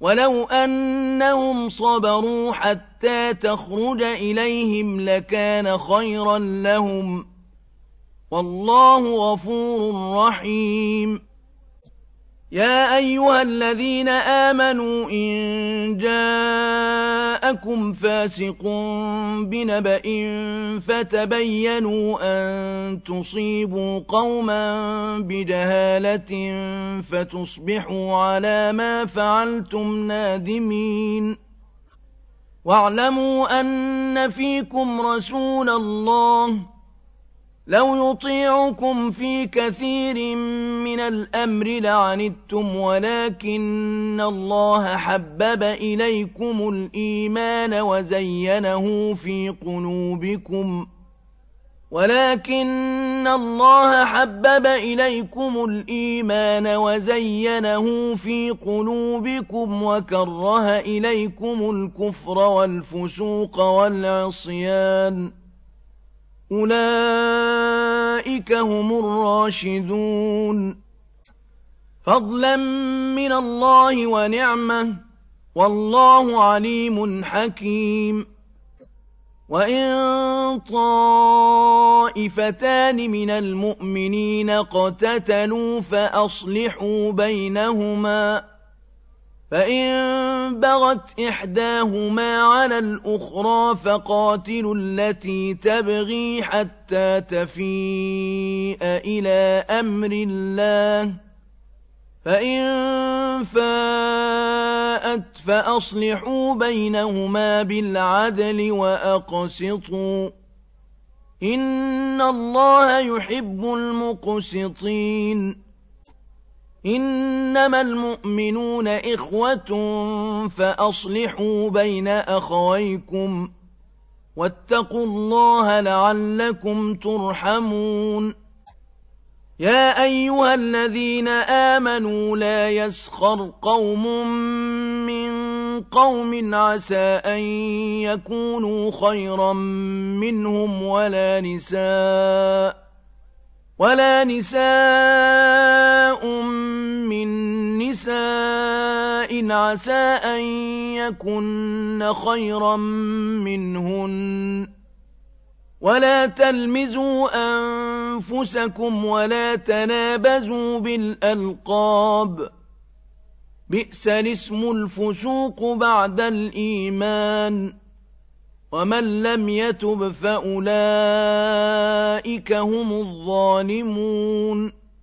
ولو أنهم صبروا حتى تخرج إليهم لكان خيرا لهم والله غفور رحيم يا أيها الذين آمنوا إن جاءكم فاسق بنبأ فتبينوا أن تصيبوا قوما بجهالة فتصبحوا على ما فعلتم نادمين واعلموا أن فيكم رسول الله لو يطيعكم في كثير من الأمر لعنتم ولكن الله حبب إليكم الإيمان وزينه في قلوبكم وكره إليكم الكفر والفسوق والعصيان أولئك هم الراشدون فضلا من الله ونعمة والله عليم حكيم وإن طائفتان من المؤمنين اقتتلوا فأصلحوا بينهما فإن بغت إحداهما على الأخرى فقاتلوا التي تبغي حتى تفيء إلى أمر الله فإن فاءت فأصلحوا بينهما بالعدل وأقسطوا إن الله يحب المقسطين إنما المؤمنون إخوة فأصلحوا بين أخويكم واتقوا الله لعلكم ترحمون يا أيها الذين آمنوا لا يسخر قوم من قوم عسى أن يكونوا خيرا منهم ولا نساء من نساء عسى أن يكن خيرا منهن ولا تلمزوا أنفسكم ولا تنابزوا بالألقاب بئس الاسم الفسوق بعد الإيمان ومن لم يتب فأولئك هم الظالمون